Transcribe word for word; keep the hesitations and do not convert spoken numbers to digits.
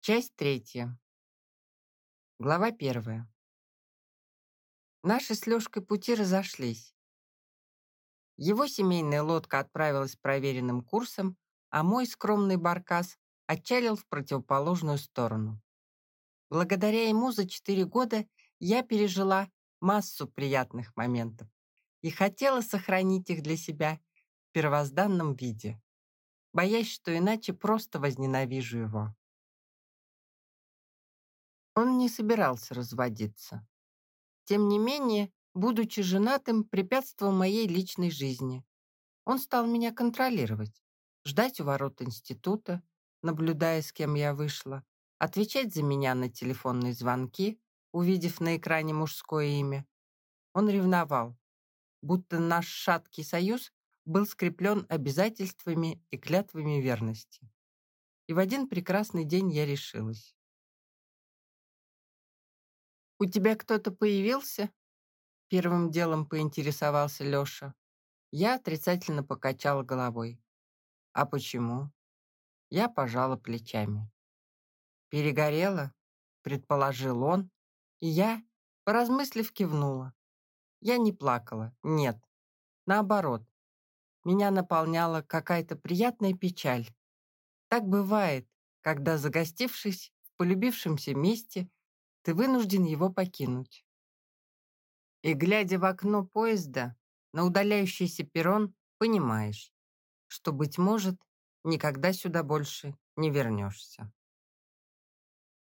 Часть третья. Глава первая. Наши с Лёшкой пути разошлись. Его семейная лодка отправилась проверенным курсом, а мой скромный баркас отчалил в противоположную сторону. Благодаря ему за четыре года я пережила массу приятных моментов и хотела сохранить их для себя в первозданном виде, боясь, что иначе просто возненавижу его. Он не собирался разводиться. Тем не менее, будучи женатым, препятствовал моей личной жизни. Он стал меня контролировать, ждать у ворот института, наблюдая, с кем я вышла, отвечать за меня на телефонные звонки, увидев на экране мужское имя. Он ревновал, будто наш шаткий союз был скреплен обязательствами и клятвами верности. И в один прекрасный день я решилась. «У тебя кто-то появился?» Первым делом поинтересовался Лёша. Я отрицательно покачала головой. «А почему?» Я пожала плечами. «Перегорела?» — предположил он, и я, поразмыслив, кивнула. Я не плакала, нет. Наоборот, меня наполняла какая-то приятная печаль. Так бывает, когда, загостившись в полюбившемся месте, ты вынужден его покинуть. И, глядя в окно поезда на удаляющийся перрон, понимаешь, что, быть может, никогда сюда больше не вернешься.